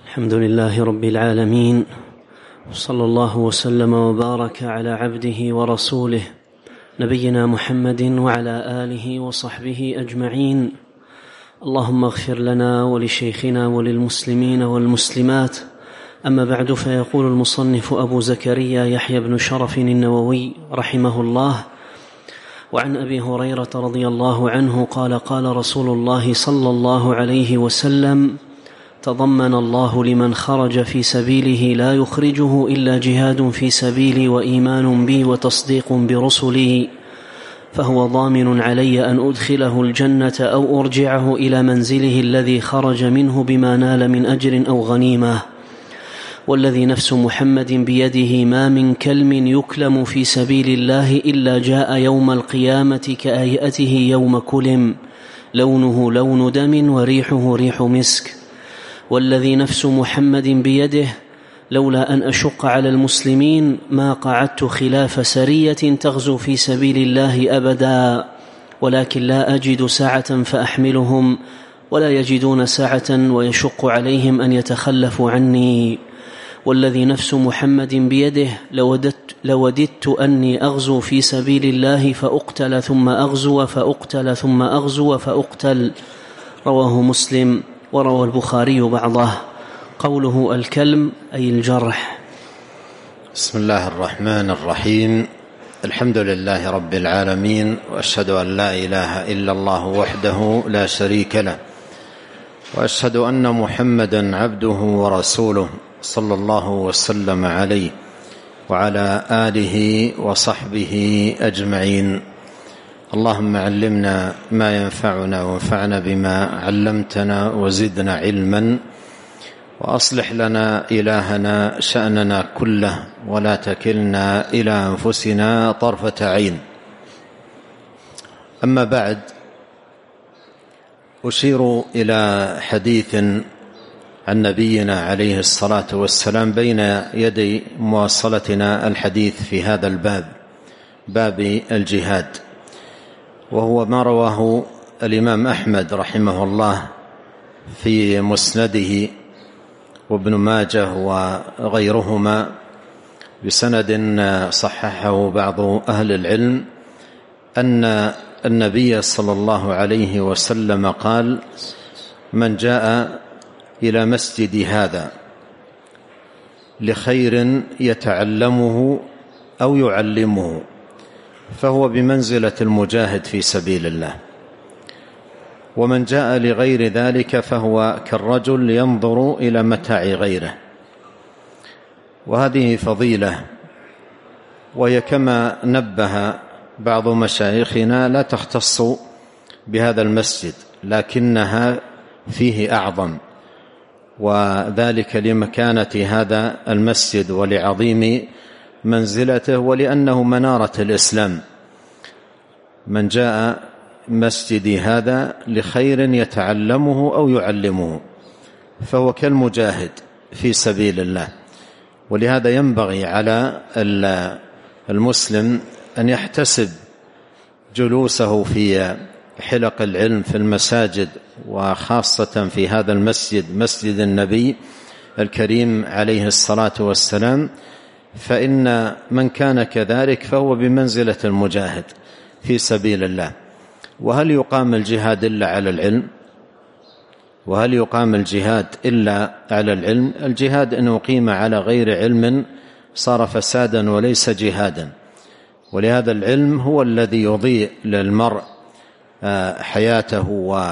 الحمد لله رب العالمين، صلى الله وسلم وبارك على عبده ورسوله نبينا محمد وعلى آله وصحبه أجمعين. اللهم اغفر لنا ولشيخنا وللمسلمين والمسلمات. أما بعد، فيقول المصنف أبو زكريا يحيى بن شرف النووي رحمه الله: وعن أبي هريرة رضي الله عنه قال: قال رسول الله صلى الله عليه وسلم: تضمن الله لمن خرج في سبيله لا يخرجه إلا جهاد في سبيلي وإيمان بي وتصديق برسلي، فهو ضامن علي أن أدخله الجنة أو أرجعه إلى منزله الذي خرج منه بما نال من أجر أو غنيمة. والذي نفس محمد بيده ما من كلم يكلم في سبيل الله إلا جاء يوم القيامة كهيئته يوم كلم، لونه لون دم وريحه ريح مسك. والذي نفس محمد بيده لولا أن أشق على المسلمين ما قعدت خلاف سرية تغزو في سبيل الله أبدا، ولكن لا أجد ساعة فأحملهم ولا يجدون ساعة ويشق عليهم أن يتخلفوا عني. والذي نفس محمد بيده لوددت أني أغزو في سبيل الله فأقتل ثم أغزو فأقتل ثم أغزو فأقتل. رواه مسلم. وروى البخاري بعضه. قوله الكلم أي الجرح. بسم الله الرحمن الرحيم. الحمد لله رب العالمين، وأشهد أن لا إله إلا الله وحده لا شريك له، وأشهد أن محمدا عبده ورسوله صلى الله وسلم عليه وعلى آله وصحبه أجمعين. اللهم علمنا ما ينفعنا وانفعنا بما علمتنا وزدنا علما، وأصلح لنا إلهنا شأننا كله، ولا تكلنا إلى أنفسنا طرفة عين. أما بعد، أشير إلى حديث عن نبينا عليه الصلاة والسلام بين يدي مواصلتنا الحديث في هذا الباب، باب الجهاد، وهو ما رواه الإمام أحمد رحمه الله في مسنده، وابن ماجه وغيرهما بسند صححه بعض أهل العلم، أن النبي صلى الله عليه وسلم قال: من جاء إلى مسجد هذا لخير يتعلمه أو يعلمه فهو بمنزلة المجاهد في سبيل الله، ومن جاء لغير ذلك فهو كالرجل ينظر إلى متاع غيره. وهذه فضيلة، وهي كما نبه بعض مشايخنا لا تختص بهذا المسجد، لكنها فيه أعظم، وذلك لمكانة هذا المسجد ولعظيم منزلته، ولأنه منارة الإسلام. من جاء مسجدي هذا لخير يتعلمه أو يعلمه فهو كالمجاهد في سبيل الله. ولهذا ينبغي على المسلم أن يحتسب جلوسه في حلق العلم في المساجد، وخاصة في هذا المسجد، مسجد النبي الكريم عليه الصلاة والسلام، فإن من كان كذلك فهو بمنزلة المجاهد في سبيل الله. وهل يقام الجهاد إلا على العلم؟ وهل يقام الجهاد إلا على العلم؟ الجهاد إن أقيم على غير علم صار فسادا وليس جهادا. ولهذا العلم هو الذي يضيء للمرء حياته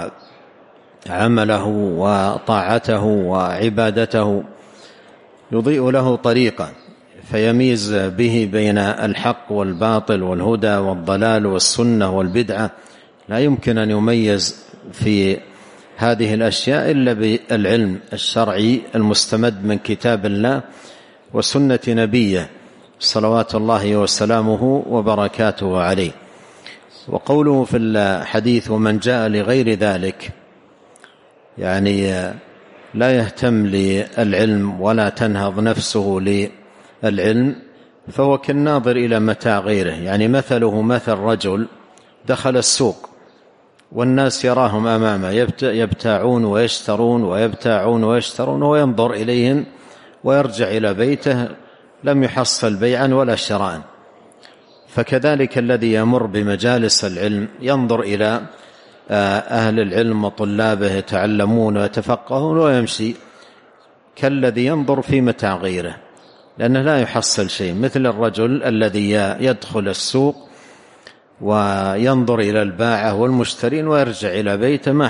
وعمله وطاعته وعبادته، يضيء له طريقا فيميز به بين الحق والباطل والهدى والضلال والسنة والبدعة. لا يمكن أن يميز في هذه الأشياء إلا بالعلم الشرعي المستمد من كتاب الله وسنة نبيه صلوات الله وسلامه وبركاته عليه. وقوله في الحديث: ومن جاء لغير ذلك، يعني لا يهتم للعلم ولا تنهض نفسه للعلم، فهو كالناظر إلى متاع غيره. يعني مثله مثل رجل دخل السوق والناس يراهم أمامه يبتاعون ويشترون ويبتاعون ويشترون، وينظر إليهم ويرجع إلى بيته لم يحصل بيعا ولا شراء. فكذلك الذي يمر بمجالس العلم ينظر إلى أهل العلم وطلابه يتعلمون ويتفقهون، ويمشي كالذي ينظر في متاع غيره، لأنه لا يحصل شيء، مثل الرجل الذي يدخل السوق وينظر إلى الباعة والمشترين ويرجع إلى بيته ما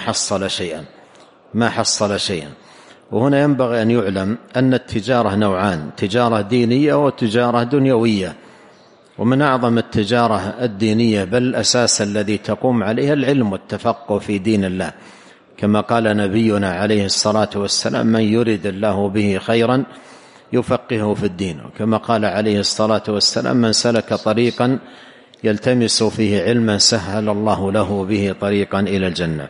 حصل شيئا. وهنا ينبغي أن يعلم أن التجارة نوعان: تجارة دينية وتجارة دنيوية. ومن أعظم التجارة الدينية بل الأساس الذي تقوم عليها العلم والتفقه في دين الله، كما قال نبينا عليه الصلاة والسلام: من يرد الله به خيرا يفقهه في الدين. وكما قال عليه الصلاة والسلام: من سلك طريقا يلتمس فيه علما سهل الله له به طريقا إلى الجنة.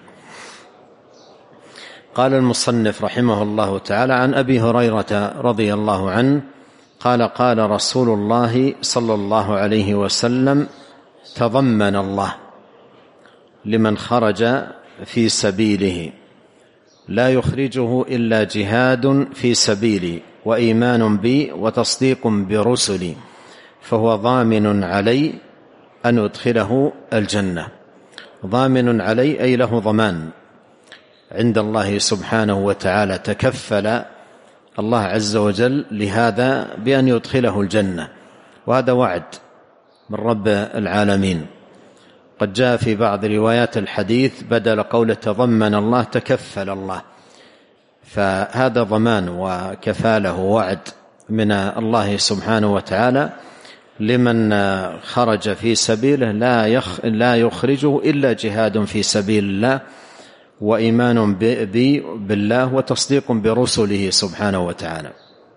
قال المصنف رحمه الله تعالى: عن أبي هريرة رضي الله عنه قال: قال رسول الله صلى الله عليه وسلم: تضمن الله لمن خرج في سبيله لا يخرجه إلا جهاد في سبيلي وإيمان بي وتصديق برسلي فهو ضامن علي أن أدخله الجنة. ضامن علي أي له ضمان عند الله سبحانه وتعالى، تكفل الله عز وجل لهذا بأن يدخله الجنة، وهذا وعد من رب العالمين. قد جاء في بعض روايات الحديث بدل قول تضمن الله تكفل الله، فهذا ضمان وكفاله وعد من الله سبحانه وتعالى لمن خرج في سبيله لا يخرجه إلا جهاد في سبيل الله وإيمان بالله وتصديق برسله سبحانه وتعالى.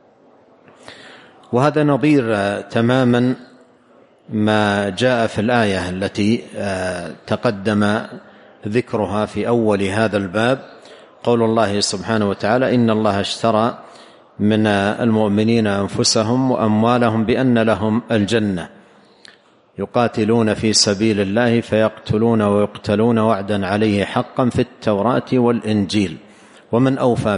وهذا نظير تماما ما جاء في الآية التي تقدم ذكرها في أول هذا الباب، قول الله سبحانه وتعالى: إن الله اشترى من المؤمنين أنفسهم وأموالهم بأن لهم الجنة يقاتلون في سبيل الله فيقتلون ويقتلون وعدا عليه حقا في التوراة والإنجيل ومن أوفى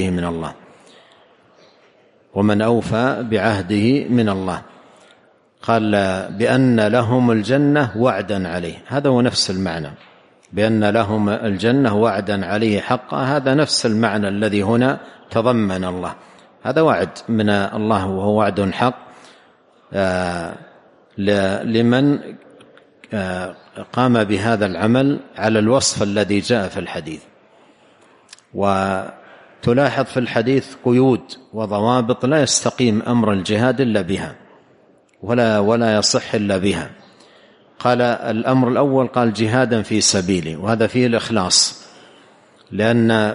بعهده من الله. قال بأن لهم الجنة وعدا عليه، هذا هو نفس المعنى، بأن لهم الجنة وعدا عليه حقا، هذا نفس المعنى الذي هنا تضمن الله. هذا وعد من الله وهو وعد حق لمن قام بهذا العمل على الوصف الذي جاء في الحديث. وتلاحظ في الحديث قيود وضوابط لا يستقيم أمر الجهاد إلا بها ولا يصح إلا بها. قال الأمر الأول قال جهادا في سبيله، وهذا فيه الإخلاص، لأن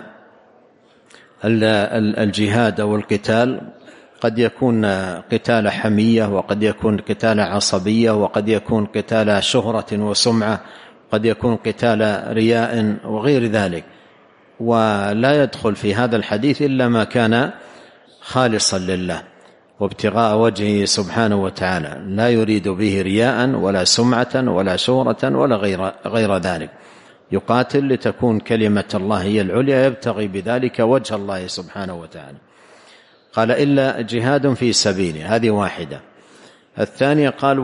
الجهاد أو القتال قد يكون قتال حمية، وقد يكون قتال عصبية، وقد يكون قتال شهرة وسمعة، قد يكون قتال رياء وغير ذلك، ولا يدخل في هذا الحديث إلا ما كان خالصا لله وابتغاء وجهه سبحانه وتعالى، لا يريد به رياء ولا سمعة ولا شهرة ولا غير ذلك، يقاتل لتكون كلمة الله هي العليا، يبتغي بذلك وجه الله سبحانه وتعالى. قال إلا جهاد في سبيله، هذه واحدة. الثانية قال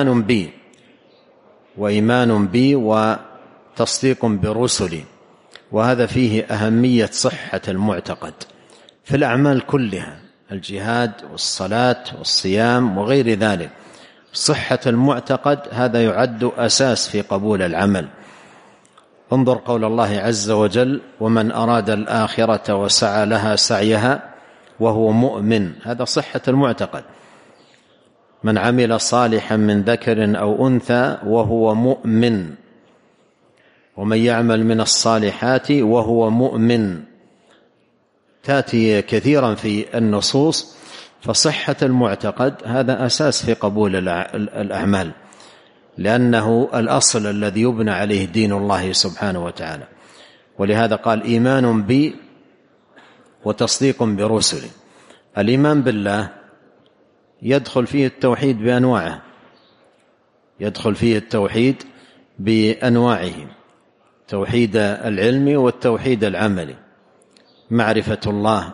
وإيمان بي وتصديق برسلي، وهذا فيه أهمية صحة المعتقد في الأعمال كلها، الجهاد والصلاة والصيام وغير ذلك. صحة المعتقد هذا يعد أساس في قبول العمل. انظر قول الله عز وجل: ومن أراد الآخرة وسعى لها سعيها وهو مؤمن، هذا صحة المعتقد. من عمل صالحا من ذكر أو أنثى وهو مؤمن، ومن يعمل من الصالحات وهو مؤمن، تأتي كثيرا في النصوص. فصحة المعتقد هذا أساس في قبول الأعمال، لأنه الأصل الذي يبنى عليه دين الله سبحانه وتعالى. ولهذا قال إيمان بي وتصديق برسلي. الإيمان بالله يدخل فيه التوحيد بأنواعه، التوحيد العلمي والتوحيد العملي، معرفة الله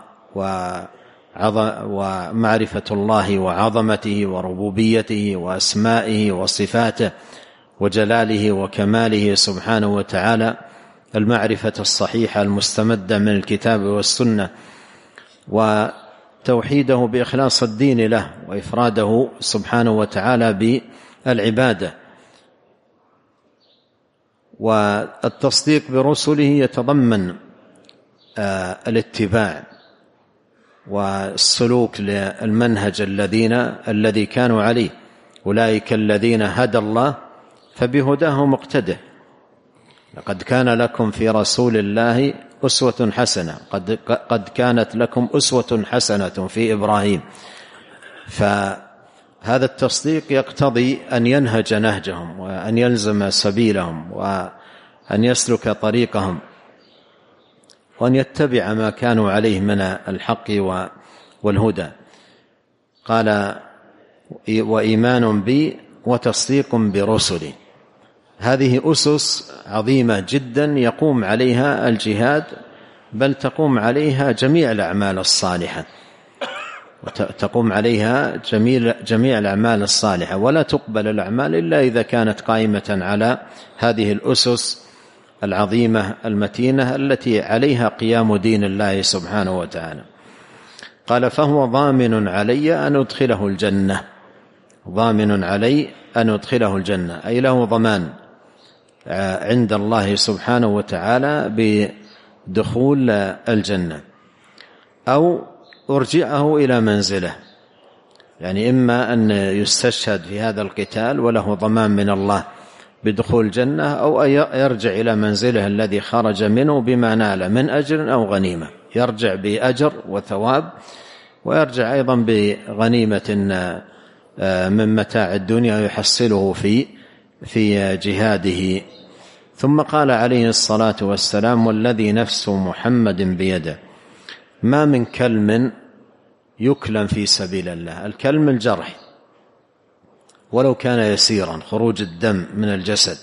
ومعرفة الله وعظمته وربوبيته وأسمائه وصفاته وجلاله وكماله سبحانه وتعالى، المعرفة الصحيحة المستمدة من الكتاب والسنة، وتوحيده بإخلاص الدين له وإفراده سبحانه وتعالى بالعبادة. والتصديق برسله يتضمن الاتباع والسلوك للمنهج الذي كانوا عليه، أولئك الذين هدى الله فبهداه مقتده. لقد كان لكم في رسول الله أسوة حسنة، قد كانت لكم أسوة حسنة في إبراهيم. فهذا التصديق يقتضي أن ينهج نهجهم وأن يلزم سبيلهم وأن يسلك طريقهم وأن يتبع ما كانوا عليه من الحق والهدى. قال وإيمان بي وتصديق برسلي. هذه أسس عظيمة جدا يقوم عليها الجهاد، بل تقوم عليها جميع الأعمال الصالحة، تقوم عليها جميع الأعمال الصالحة، ولا تقبل الأعمال إلا إذا كانت قائمة على هذه الأسس العظيمة المتينة التي عليها قيام دين الله سبحانه وتعالى. قال فهو ضامن علي أن أدخله الجنة، ضامن علي أن أدخله الجنة، أي له ضمان عند الله سبحانه وتعالى بدخول الجنة، أو أرجعه إلى منزله. يعني إما أن يستشهد في هذا القتال وله ضمان من الله بدخول الجنة، أو يرجع إلى منزله الذي خرج منه بما نال من أجر أو غنيمة، يرجع بأجر وثواب، ويرجع أيضا بغنيمة من متاع الدنيا يحصله في جهاده. ثم قال عليه الصلاة والسلام والذي نفس محمد بيده ما من كلم يكلم في سبيل الله، الكلم الجرح ولو كان يسيرا، خروج الدم من الجسد،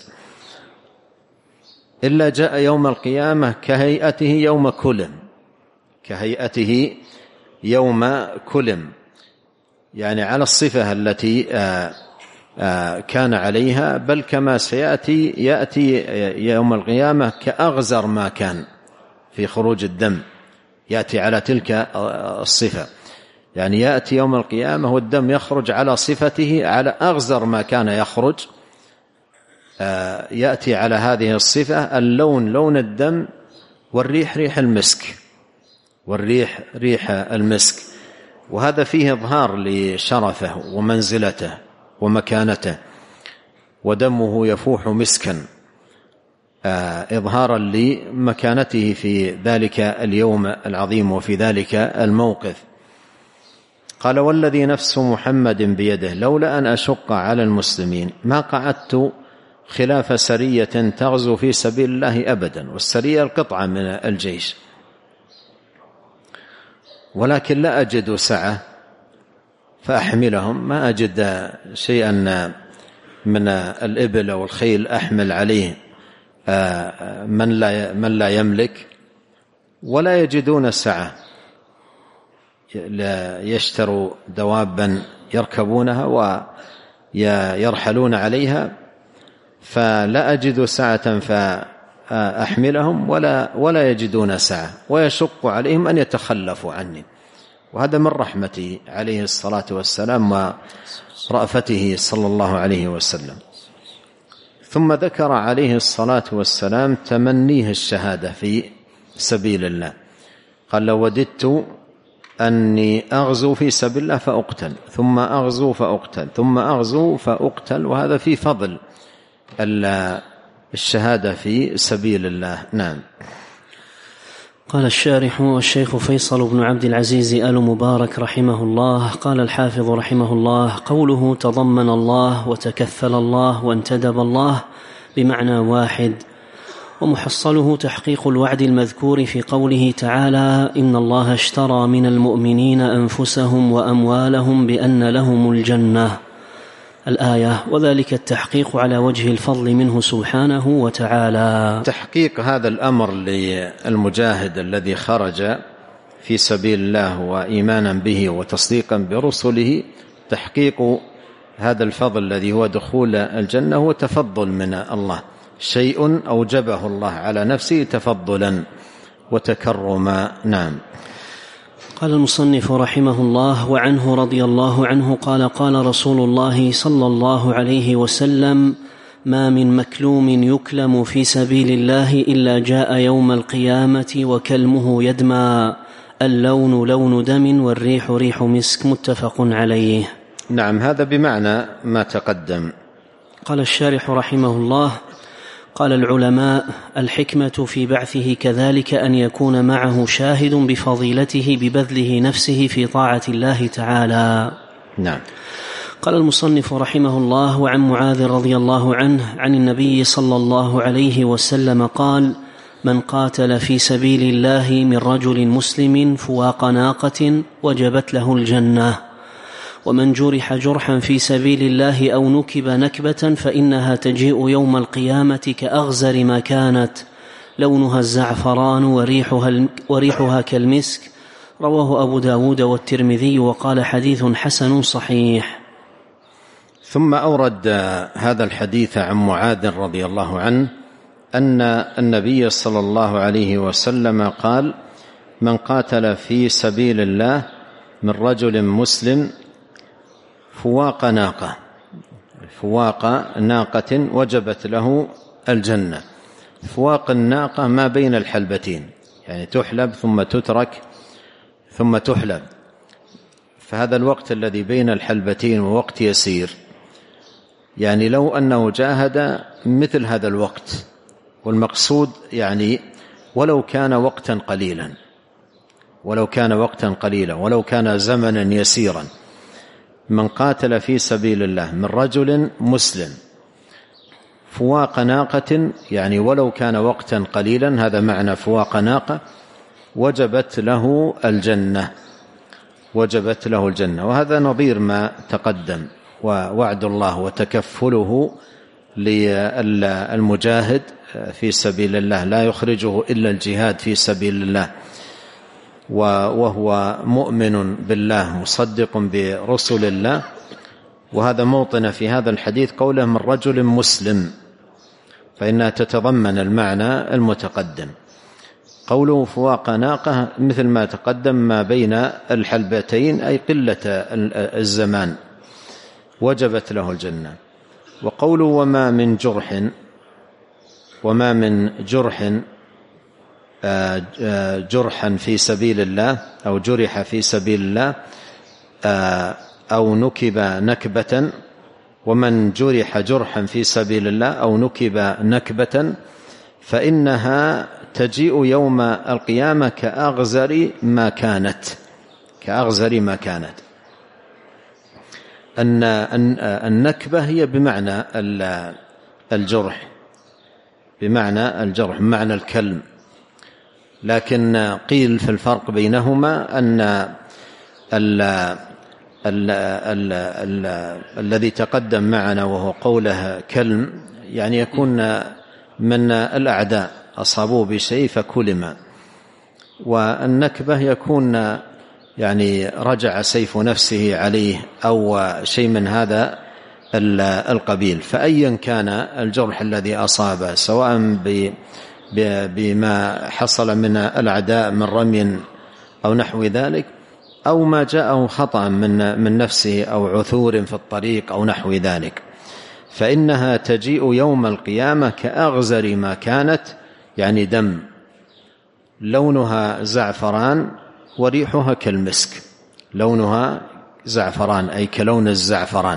إلا جاء يوم القيامة كهيئته يوم كلم، كهيئته يوم كلم، يعني على الصفة التي كان عليها، بل كما يأتي يوم القيامة كأغزر ما كان في خروج الدم، يأتي على تلك الصفة، يعني يأتي يوم القيامة والدم يخرج على صفته، على أغزر ما كان يخرج، يأتي على هذه الصفة، اللون لون الدم، والريح ريح المسك، والريح ريح المسك. وهذا فيه إظهار لشرفه ومنزلته ومكانته، ودمه يفوح مسكا إظهارا لمكانته في ذلك اليوم العظيم وفي ذلك الموقف. قال والذي نفس محمد بيده لولا أن أشق على المسلمين ما قعدت خلاف سرية تغزو في سبيل الله أبدا، والسرية القطعة من الجيش، ولكن لا أجد سعة فأحملهم، ما أجد شيئا من الإبل أو الخيل أحمل عليه من لا يملك، ولا يجدون سعة يشتروا دوابا يركبونها ويرحلون عليها، فلا أجد سعة فأحملهم ولا يجدون سعة، ويشق عليهم أن يتخلفوا عني. وهذا من رحمته عليه الصلاة والسلام ورأفته صلى الله عليه وسلم. ثم ذكر عليه الصلاة والسلام تمنيه الشهادة في سبيل الله، قال لو وددت أني أغزو في سبيل الله فأقتل، ثم أغزو فأقتل، ثم أغزو فأقتل. وهذا في فضل الشهادة في سبيل الله. نعم. قال الشارح الشيخ فيصل بن عبد العزيز آل مبارك رحمه الله، قال الحافظ رحمه الله: قوله تضمن الله وتكفل الله وانتدب الله بمعنى واحد، ومحصله تحقيق الوعد المذكور في قوله تعالى: إن الله اشترى من المؤمنين أنفسهم وأموالهم بأن لهم الجنة. الآية، وذلك التحقيق على وجه الفضل منه سبحانه وتعالى. تحقيق هذا الأمر للمجاهد الذي خرج في سبيل الله وإيمانا به وتصديقا برسله، تحقيق هذا الفضل الذي هو دخول الجنة هو تفضل من الله، شيء أوجبه الله على نفسه تفضلا وتكرما. نعم. قال المصنف رحمه الله: وعنه رضي الله عنه قال: قال رسول الله صلى الله عليه وسلم: ما من مكلوم يكلم في سبيل الله إلا جاء يوم القيامة وكلمه يدمى، اللون لون دم والريح ريح مسك، متفق عليه. نعم، هذا بمعنى ما تقدم. قال الشارح رحمه الله: قال العلماء: الحكمة في بعثه كذلك أن يكون معه شاهد بفضيلته ببذله نفسه في طاعة الله تعالى. نعم. قال المصنف رحمه الله: وعن معاذ رضي الله عنه عن النبي صلى الله عليه وسلم قال: من قاتل في سبيل الله من رجل مسلم فواق ناقة وجبت له الجنة، ومن جرح جرحا في سبيل الله أو نكب نكبة فإنها تجيء يوم القيامة كأغزر ما كانت، لونها الزعفران وريحها كالمسك. رواه أبو داود والترمذي وقال: حديث حسن صحيح. ثم أورد هذا الحديث عن معاذ رضي الله عنه أن النبي صلى الله عليه وسلم قال: من قاتل في سبيل الله من رجل مسلم فواق ناقة وجبت له الجنة. فواق الناقة ما بين الحلبتين، يعني تحلب ثم تترك ثم تحلب، فهذا الوقت الذي بين الحلبتين ووقت يسير، يعني لو أنه جاهد مثل هذا الوقت، والمقصود يعني ولو كان وقتا قليلا، ولو كان زمنا يسيرا. من قاتل في سبيل الله من رجل مسلم فواق ناقة، يعني ولو كان وقتا قليلا، هذا معنى فواق ناقة، وجبت له الجنة. وهذا نظير ما تقدم، ووعد الله وتكفله للمجاهد في سبيل الله لا يخرجه إلا الجهاد في سبيل الله، وهو مؤمن بالله مصدق برسل الله. وهذا موطن في هذا الحديث قوله من رجل مسلم، فإنها تتضمن المعنى المتقدم. قوله فواق ناقة مثل ما تقدم، ما بين الحلبتين، أي قلة الزمان، وجبت له الجنة. وقوله وما من جرح جرحا في سبيل الله أو جرح في سبيل الله أو نكب نكبة، ومن جرح جرحا في سبيل الله أو نكب نكبة فإنها تجيء يوم القيامة كأغزر ما كانت. أن النكبة هي بمعنى الجرح، بمعنى الكلم، لكن قيل في الفرق بينهما أن الذي تقدم معنا وهو قوله كلم، يعني يكون من الأعداء أصابوه بشيء فكلم، والنكبة يكون يعني رجع سيف نفسه عليه أو شيء من هذا القبيل. فأيا كان الجرح الذي أصابه، سواء بما حصل من الأعداء من رمي أو نحو ذلك، أو ما جاءه خطأ من نفسه أو عثور في الطريق أو نحو ذلك، فإنها تجيء يوم القيامة كأغزر ما كانت، يعني دم، لونها زعفران وريحها كالمسك. لونها زعفران أي كلون الزعفران،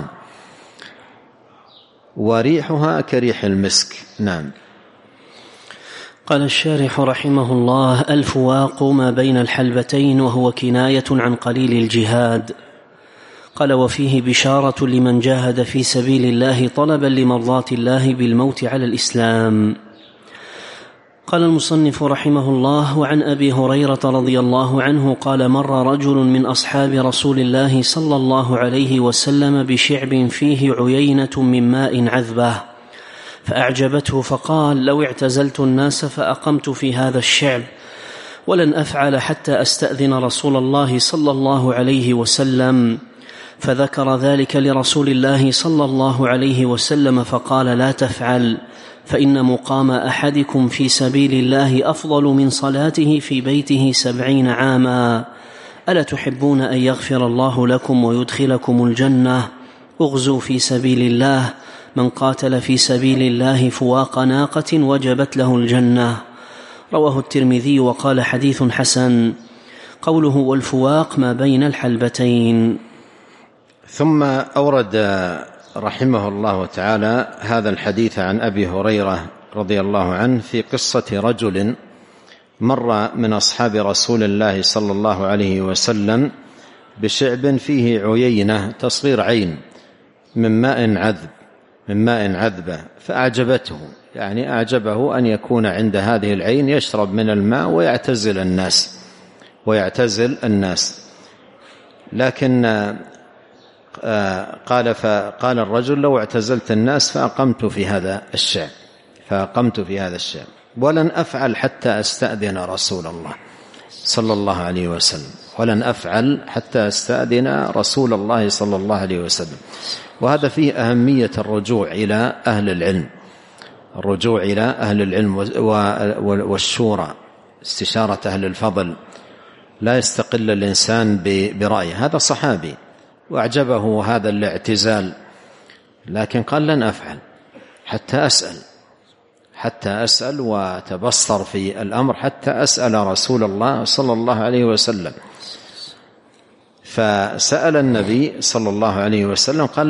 وريحها كريح المسك. نعم. قال الشارح رحمه الله: الفواق ما بين الحلبتين، وهو كناية عن قليل الجهاد. قال: وفيه بشارة لمن جاهد في سبيل الله طلبا لمرضاة الله بالموت على الإسلام. قال المصنف رحمه الله: وعن أبي هريرة رضي الله عنه قال: مر رجل من أصحاب رسول الله صلى الله عليه وسلم بشعب فيه عيينة من ماء عذبة فأعجبته، فقال: لو اعتزلت الناس فأقمت في هذا الشعب ولن أفعل حتى أستأذن رسول الله صلى الله عليه وسلم. فذكر ذلك لرسول الله صلى الله عليه وسلم فقال: لا تفعل، فإن مقام أحدكم في سبيل الله أفضل من صلاته في بيته 70 عاما. ألا تحبون أن يغفر الله لكم ويدخلكم الجنة؟ اغزوا في سبيل الله، من قاتل في سبيل الله فواق ناقة وجبت له الجنة. رواه الترمذي وقال: حديث حسن. قوله والفواق ما بين الحلبتين. ثم أورد رحمه الله تعالى هذا الحديث عن أبي هريرة رضي الله عنه في قصة رجل مر من أصحاب رسول الله صلى الله عليه وسلم بشعب فيه عيينة تصغير عين من ماء عذبة فأعجبته، يعني أعجبه أن يكون عند هذه العين يشرب من الماء ويعتزل الناس. لكن فقال الرجل: لو اعتزلت الناس فأقمت في هذا الشعب ولن أفعل حتى أستأذن رسول الله صلى الله عليه وسلم، وهذا فيه أهمية الرجوع إلى أهل العلم والشورى، استشارة أهل الفضل، لا يستقل الإنسان برأيه. هذا صحابي وأعجبه هذا الاعتزال، لكن قال: لن أفعل حتى أسأل وتبصر في الأمر، حتى أسأل رسول الله صلى الله عليه وسلم. فسأل النبي صلى الله عليه وسلم قال: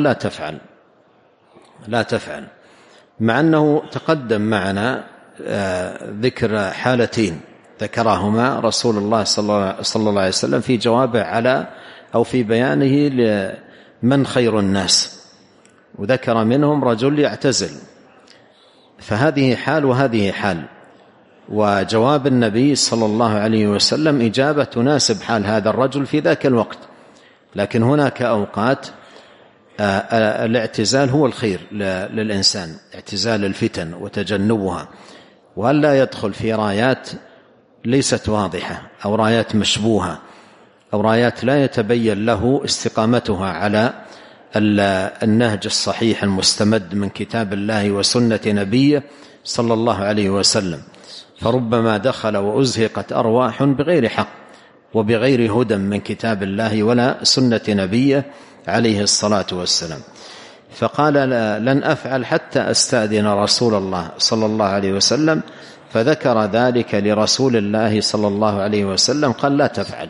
لا تفعل، مع أنه تقدم معنا ذكر حالتين ذكرهما رسول الله صلى الله عليه وسلم في جوابه على أو في بيانه لمن خير الناس، وذكر منهم رجل يعتزل، فهذه حال وهذه حال، وجواب النبي صلى الله عليه وسلم إجابة تناسب حال هذا الرجل في ذاك الوقت. لكن هناك أوقات الاعتزال هو الخير للإنسان، اعتزال الفتن وتجنبها، وألا يدخل في رايات ليست واضحة أو رايات مشبوهة أو رايات لا يتبين له استقامتها على النهج الصحيح المستمد من كتاب الله وسنة نبيه صلى الله عليه وسلم. فربما دخل وأزهقت أرواح بغير حق وبغير هدى من كتاب الله ولا سنة نبيه عليه الصلاة والسلام. فقال: لن أفعل حتى أستأذن رسول الله صلى الله عليه وسلم، فذكر ذلك لرسول الله صلى الله عليه وسلم قال: لا تفعل،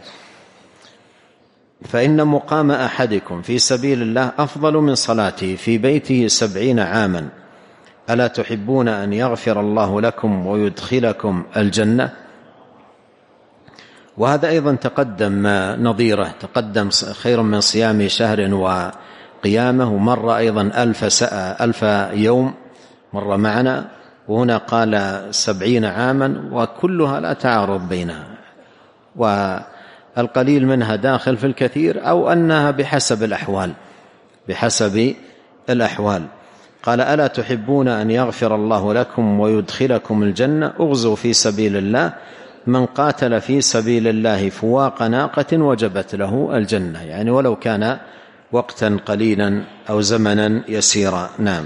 فإن مقام أحدكم في سبيل الله أفضل من صلاته في بيته 70 عاما. ألا تحبون أن يغفر الله لكم ويدخلكم الجنة؟ وهذا أيضا تقدم نظيره، تقدم خير من صيام شهر وقيامه، ومر أيضا 1000 يوم مر معنا، وهنا قال 70 عاما، وكلها لا تعارض بينها، والقليل منها داخل في الكثير، أو أنها بحسب الأحوال. قال: ألا تحبون أن يغفر الله لكم ويدخلكم الجنة؟ اغزوا في سبيل الله، من قاتل في سبيل الله فواق ناقة وجبت له الجنة، يعني ولو كان وقتا قليلا أو زمنا يسيرا. نعم.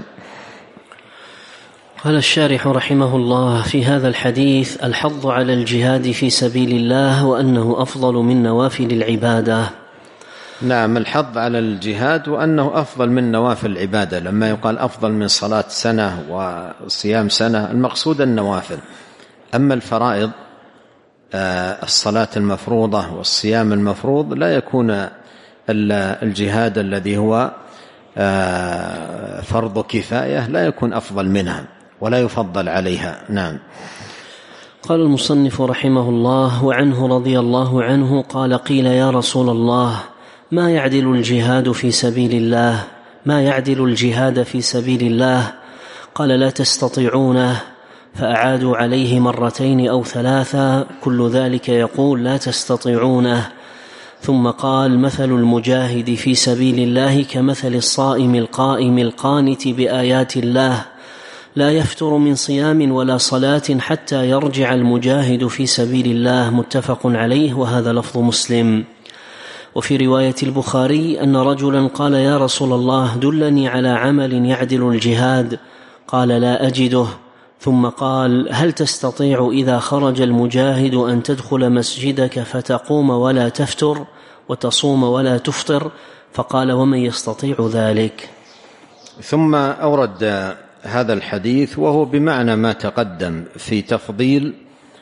قال الشارح رحمه الله: في هذا الحديث الحض على الجهاد في سبيل الله، وأنه أفضل من نوافل العبادة. نعم، الحض على الجهاد وأنه أفضل من نوافل العبادة. لما يقال أفضل من صلاة سنة وصيام سنة، المقصود النوافل. أما الفرائض، الصلاة المفروضة والصيام المفروض، لا يكون الجهاد الذي هو فرض كفاية لا يكون أفضل منها ولا يفضل عليها. نعم. قال المصنف رحمه الله: وعنه رضي الله عنه قال: قيل يا رسول الله، ما يعدل الجهاد في سبيل الله؟ قال: لا تستطيعونه، فأعادوا عليه مرتين أو ثلاثا، كل ذلك يقول لا تستطيعونه. ثم قال: مثل المجاهد في سبيل الله كمثل الصائم القائم القانت بآيات الله، لا يفتر من صيام ولا صلاة حتى يرجع المجاهد في سبيل الله. متفق عليه، وهذا لفظ مسلم. وفي رواية البخاري أن رجلا قال: يا رسول الله، دلني على عمل يعدل الجهاد. قال: لا أجده. ثم قال: هل تستطيع إذا خرج المجاهد أن تدخل مسجدك فتقوم ولا تفتر وتصوم ولا تفطر؟ فقال: ومن يستطيع ذلك؟ ثم أورد هذا الحديث وهو بمعنى ما تقدم في تفضيل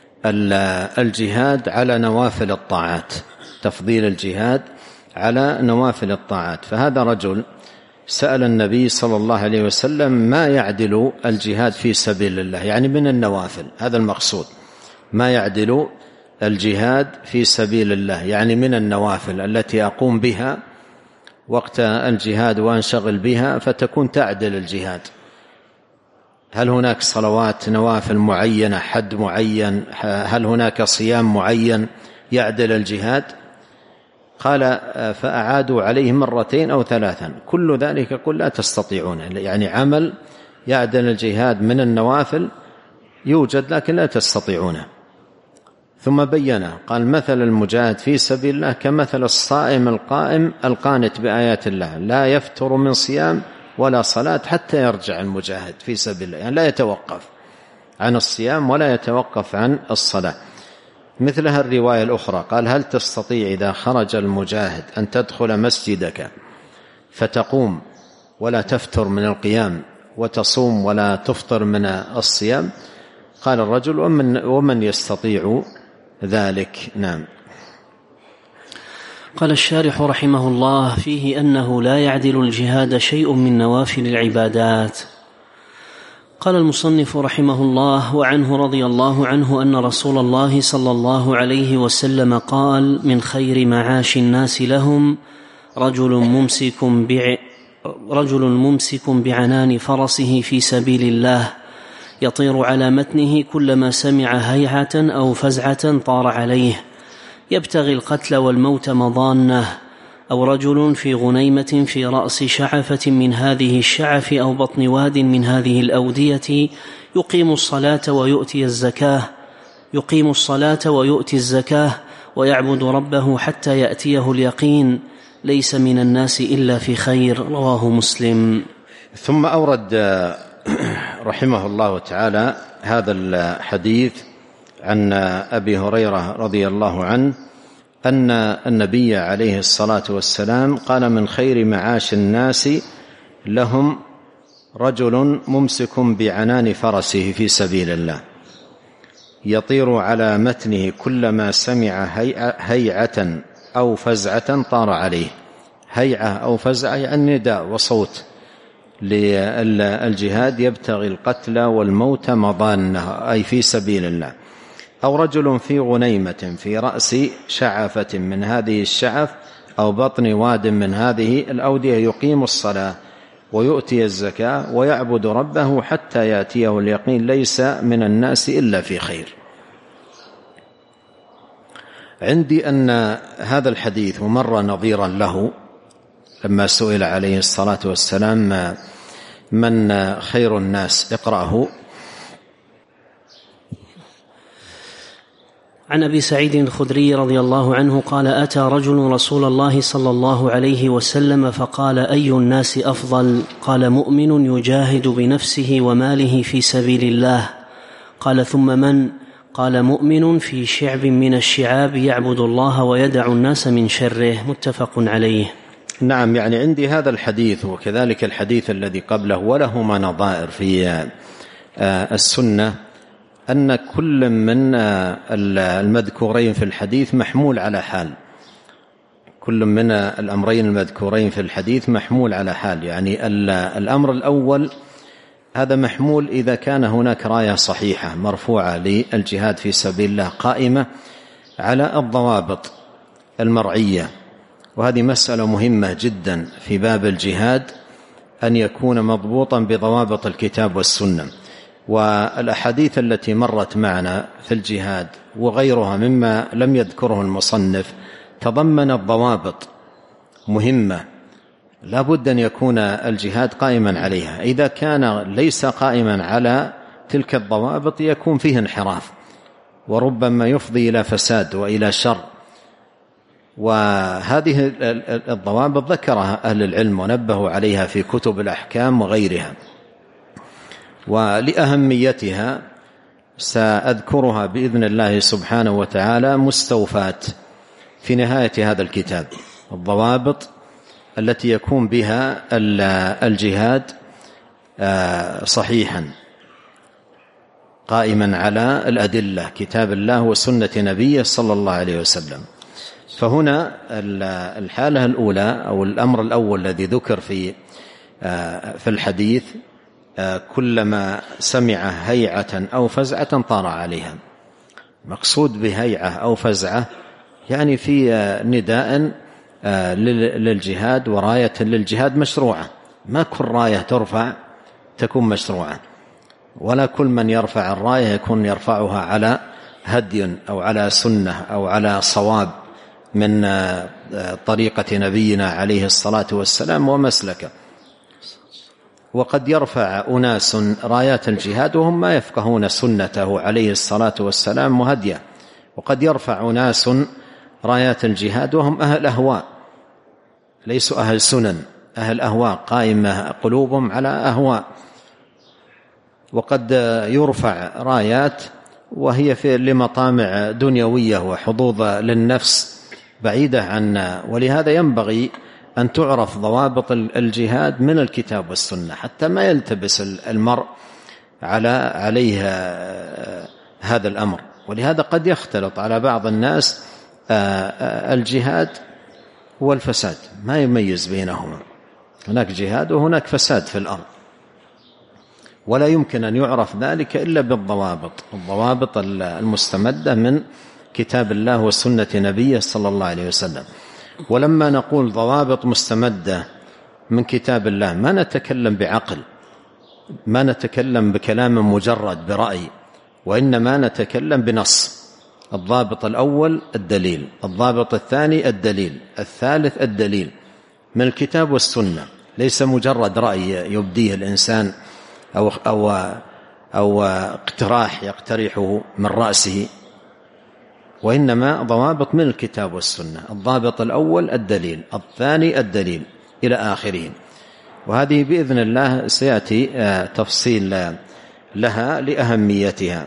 الجهاد على نوافل الطاعات، تفضيل الجهاد على نوافل الطاعات. فهذا رجل سأل النبي صلى الله عليه وسلم ما يعدل الجهاد في سبيل الله، يعني من النوافل، هذا المقصود، ما يعدل الجهاد في سبيل الله يعني من النوافل التي أقوم بها وقت الجهاد وأنشغل بها فتكون تعدل الجهاد. هل هناك صلوات نوافل معينة، حد معين، هل هناك صيام معين يعدل الجهاد؟ قال: فأعادوا عليه مرتين أو ثلاثا، كل ذلك قل لا تستطيعونه، يعني عمل يعدل الجهاد من النوافل يوجد لكن لا تستطيعونه. ثم بينه قال: مثل المجاهد في سبيل الله كمثل الصائم القائم القانت بآيات الله، لا يفتر من صيام ولا صلاة حتى يرجع المجاهد في سبيل الله، يعني لا يتوقف عن الصيام ولا يتوقف عن الصلاة. مثلها الرواية الأخرى قال: هل تستطيع إذا خرج المجاهد أن تدخل مسجدك فتقوم ولا تفتر من القيام وتصوم ولا تفطر من الصيام؟ قال الرجل: ومن يستطيع ذلك؟ نعم. قال الشارح رحمه الله: فيه أنه لا يعدل الجهاد شيء من نوافل العبادات. قال المصنف رحمه الله: وعنه رضي الله عنه أن رسول الله صلى الله عليه وسلم قال: من خير معاش الناس لهم رجل ممسك بعنان فرسه في سبيل الله، يطير على متنه كلما سمع هيعة أو فزعة طار عليه، يبتغي القتل والموت مضانه. أو رجل في غنيمة في رأس شعفة من هذه الشعف أو بطن واد من هذه الأودية، يقيم الصلاة ويؤتي الزكاة ويعبد ربه حتى يأتيه اليقين، ليس من الناس إلا في خير. رواه مسلم. ثم أورد رحمه الله تعالى هذا الحديث عن أبي هريرة رضي الله عنه أن النبي عليه الصلاة والسلام قال: من خير معاش الناس لهم رجل ممسك بعنان فرسه في سبيل الله، يطير على متنه كلما سمع هيعة أو فزعة طار عليه. هيعة أو فزعة يعني نداء وصوت للجهاد، يبتغي القتل والموت مضانه أي في سبيل الله. أو رجل في غنيمة في رأس شعفة من هذه الشعف أو بطن واد من هذه الأودية، يقيم الصلاة ويؤتي الزكاة ويعبد ربه حتى يأتيه اليقين، ليس من الناس إلا في خير. عندي أن هذا الحديث مر نظيرا له لما سئل عليه الصلاة والسلام: من خير الناس؟ اقرأه. عن أبي سعيد الخدري رضي الله عنه قال: أتى رجل رسول الله صلى الله عليه وسلم فقال: أي الناس أفضل؟ قال: مؤمن يجاهد بنفسه وماله في سبيل الله. قال: ثم من؟ قال: مؤمن في شعب من الشعاب يعبد الله ويدع الناس من شره. متفق عليه. نعم، يعني عندي هذا الحديث وكذلك الحديث الذي قبله ولهما نظائر في السنة، أن كل من المذكورين في الحديث محمول على حال، كل من الأمرين المذكورين في الحديث محمول على حال. يعني الأمر الأول هذا محمول إذا كان هناك راية صحيحة مرفوعة للجهاد في سبيل الله قائمة على الضوابط المرعية، وهذه مسألة مهمة جدا في باب الجهاد، أن يكون مضبوطا بضوابط الكتاب والسنة. والأحاديث التي مرت معنا في الجهاد وغيرها مما لم يذكره المصنف تضمنت ضوابط مهمة لا بد أن يكون الجهاد قائما عليها. إذا كان ليس قائما على تلك الضوابط يكون فيه انحراف وربما يفضي إلى فساد وإلى شر. وهذه الضوابط ذكرها أهل العلم ونبهوا عليها في كتب الأحكام وغيرها، ولأهميتها سأذكرها بإذن الله سبحانه وتعالى مستوفات في نهاية هذا الكتاب، الضوابط التي يكون بها الجهاد صحيحا قائما على الأدلة كتاب الله وسنة نبيه صلى الله عليه وسلم. فهنا الحالة الأولى أو الأمر الأول الذي ذكر في الحديث كلما سمع هيعة أو فزعة طار عليها. مقصود بهيعة أو فزعة يعني في نداء للجهاد وراية للجهاد مشروعة، ما كل راية ترفع تكون مشروعة، ولا كل من يرفع الراية يكون يرفعها على هدي أو على سنة أو على صواب من طريقة نبينا عليه الصلاة والسلام ومسلكه. وقد يرفع أناس رايات الجهاد وهم ما يفقهون سنته عليه الصلاة والسلام وهديه، وقد يرفع أناس رايات الجهاد وهم أهل أهواء ليسوا أهل سنن، أهل أهواء قائمة قلوبهم على أهواء. وقد يرفع رايات وهي لمطامع دنيوية وحظوظ للنفس بعيدة عنا، ولهذا ينبغي أن تعرف ضوابط الجهاد من الكتاب والسنة حتى ما يلتبس المرء عليه هذا الأمر. ولهذا قد يختلط على بعض الناس الجهاد والفساد، ما يميز بينهما، هناك جهاد وهناك فساد في الأرض، ولا يمكن أن يعرف ذلك إلا بالضوابط، الضوابط المستمدة من كتاب الله وسنة نبيه صلى الله عليه وسلم. ولما نقول ضوابط مستمدة من كتاب الله ما نتكلم بعقل، ما نتكلم بكلام مجرد برأي، وإنما نتكلم بنص. الضابط الأول الدليل، الضابط الثاني الدليل، الثالث الدليل من الكتاب والسنة، ليس مجرد رأي يبديه الإنسان أو اقتراح يقترحه من رأسه، وإنما ضوابط من الكتاب والسنة. الضابط الأول الدليل، الثاني الدليل، إلى آخره. وهذه بإذن الله سيأتي تفصيل لها لأهميتها.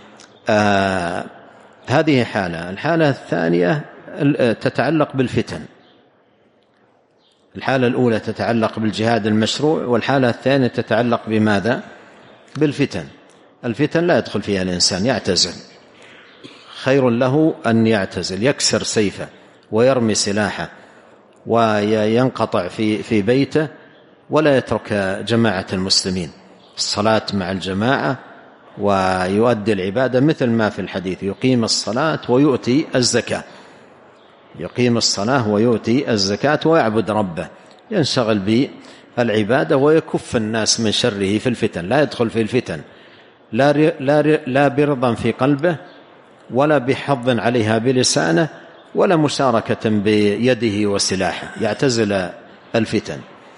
هذه حالة. الحالة الثانية تتعلق بالفتن. الحالة الأولى تتعلق بالجهاد المشروع، والحالة الثانية تتعلق بماذا؟ بالفتن. الفتن لا يدخل فيها الإنسان، يعتزل، خير له أن يعتزل، يكسر سيفه ويرمي سلاحه وينقطع في بيته ولا يترك جماعة المسلمين، الصلاة مع الجماعة ويؤدي العبادة مثل ما في الحديث، يقيم الصلاة ويؤتي الزكاة، يقيم الصلاة ويؤتي الزكاة ويعبد ربه، ينشغل بالعبادة ويكف الناس من شره في الفتن، لا يدخل في الفتن لا برضا في قلبه ولا بحظ عليها بلسانه ولا مشاركة بيده وسلاحه، يعتزل الفتن.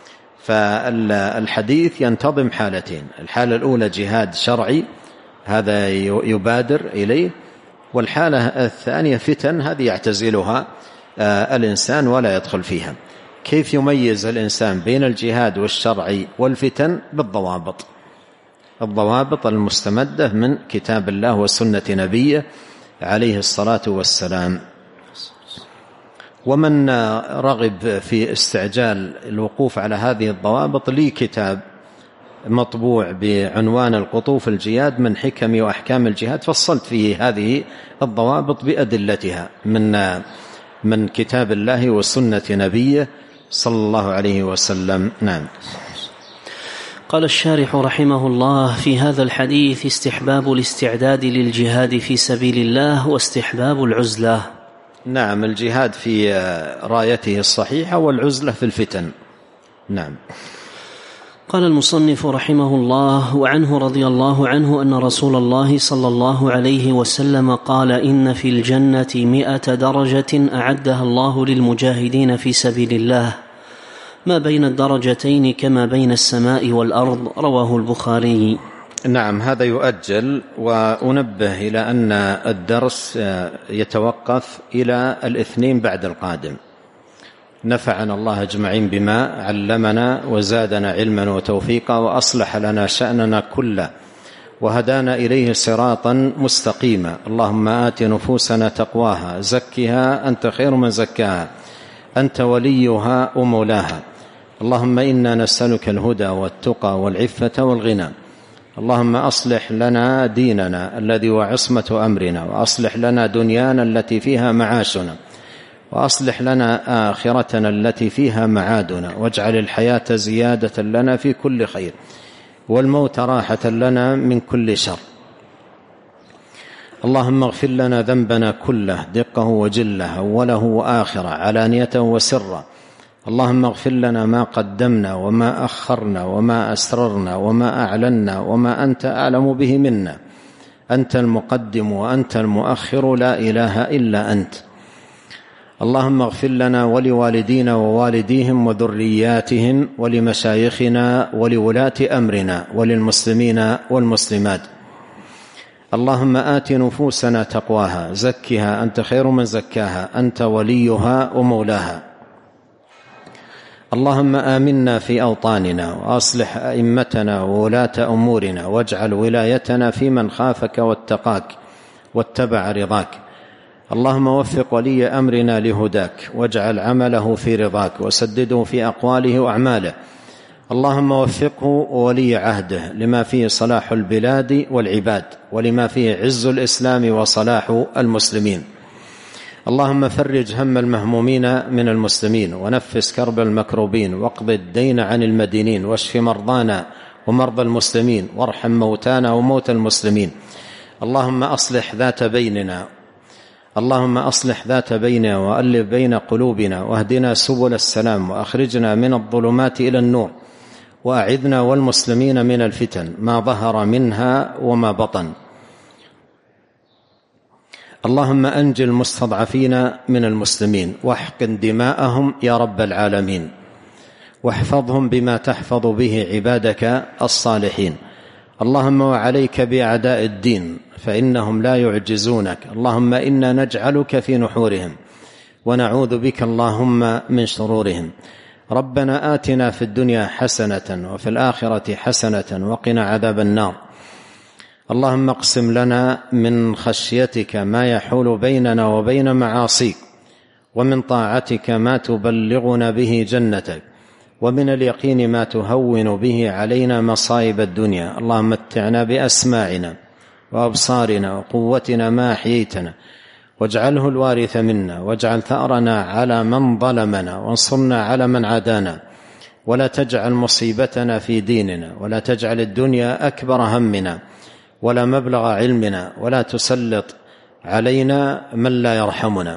فالحديث ينتظم حالتين، الحالة الأولى جهاد شرعي هذا يبادر إليه، والحالة الثانية فتن هذه يعتزلها الإنسان ولا يدخل فيها. كيف يميز الإنسان بين الجهاد والشرعي والفتن؟ بالضوابط، الضوابط المستمدة من كتاب الله وسنة نبيه عليه الصلاة والسلام. ومن رغب في استعجال الوقوف على هذه الضوابط لي كتاب مطبوع بعنوان القطوف الجياد من حكم وأحكام الجهاد، فصلت فيه هذه الضوابط بأدلتها من كتاب الله وسنة نبيه صلى الله عليه وسلم. نعم. قال الشارح رحمه الله: في هذا الحديث استحباب الاستعداد للجهاد في سبيل الله واستحباب العزلة. نعم، الجهاد في رايته الصحيحة والعزلة في الفتن. نعم. قال المصنف رحمه الله: وعنه رضي الله عنه أن رسول الله صلى الله عليه وسلم قال: إن في الجنة 100 درجة أعدها الله للمجاهدين في سبيل الله، ما بين الدرجتين كما بين السماء والأرض. رواه البخاري. نعم، هذا يؤجل، وأنبه إلى أن الدرس يتوقف إلى الاثنين بعد القادم. نفعنا الله أجمعين بما علمنا وزادنا علما وتوفيقا وأصلح لنا شأننا كله وهدانا إليه صراطا مستقيما. اللهم آت نفوسنا تقواها، زكها أنت خير من زكاها، أنت وليها ومولاها. اللهم إنا نسألك الهدى والتقى والعفة والغنى. اللهم أصلح لنا ديننا الذي هو عصمة أمرنا، وأصلح لنا دنيانا التي فيها معاشنا، وأصلح لنا آخرتنا التي فيها معادنا، واجعل الحياة زيادة لنا في كل خير، والموت راحة لنا من كل شر. اللهم اغفر لنا ذنبنا كله، دقه وجله، أوله وآخره، علانيته وسره. اللهم اغفر لنا ما قدمنا وما أخرنا وما أسررنا وما أعلنا وما أنت أعلم به منا. أنت المقدم وأنت المؤخر، لا إله إلا أنت. اللهم اغفر لنا ولوالدينا ووالديهم وذرياتهم ولمشايخنا ولولاة أمرنا وللمسلمين والمسلمات. اللهم آت نفوسنا تقواها، زكها أنت خير من زكاها، أنت وليها ومولاها. اللهم آمنا في أوطاننا، وأصلح أئمتنا وولاة أمورنا، واجعل ولايتنا في من خافك واتقاك واتبع رضاك. اللهم وفق ولي أمرنا لهداك، واجعل عمله في رضاك، وسدده في أقواله وأعماله. اللهم وفقه وولي عهده لما فيه صلاح البلاد والعباد، ولما فيه عز الإسلام وصلاح المسلمين. اللهم فرج هم المهمومين من المسلمين، ونفس كرب المكروبين، واقض الدين عن المدينين، واشف مرضانا ومرضى المسلمين، وارحم موتانا وموتى المسلمين. اللهم أصلح ذات بيننا، اللهم أصلح ذات بيننا وألف بين قلوبنا، واهدنا سبل السلام، وأخرجنا من الظلمات إلى النور، وأعذنا والمسلمين من الفتن ما ظهر منها وما بطن. اللهم أنج المستضعفين من المسلمين، واحقن دماءهم يا رب العالمين، واحفظهم بما تحفظ به عبادك الصالحين. اللهم وعليك بأعداء الدين فإنهم لا يعجزونك. اللهم إنا نجعلك في نحورهم، ونعوذ بك اللهم من شرورهم. ربنا آتنا في الدنيا حسنة وفي الآخرة حسنة وقنا عذاب النار. اللهم اقسم لنا من خشيتك ما يحول بيننا وبين معاصيك، ومن طاعتك ما تبلغنا به جنتك، ومن اليقين ما تهون به علينا مصائب الدنيا. اللهم متعنا بأسماعنا وأبصارنا وقوتنا ما أحييتنا، واجعله الوارث منا، واجعل ثأرنا على من ظلمنا، وانصرنا على من عادانا، ولا تجعل مصيبتنا في ديننا، ولا تجعل الدنيا أكبر همنا ولا مبلغ علمنا، ولا تسلط علينا من لا يرحمنا.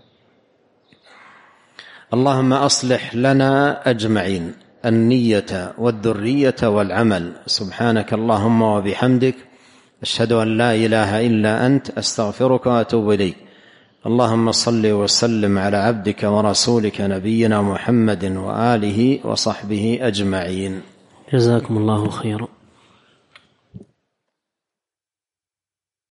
اللهم أصلح لنا أجمعين النية والذرية والعمل. سبحانك اللهم وبحمدك، أشهد أن لا إله إلا أنت، أستغفرك وأتوب إليك. اللهم صل وسلم على عبدك ورسولك نبينا محمد وآله وصحبه أجمعين. جزاكم الله خيرا.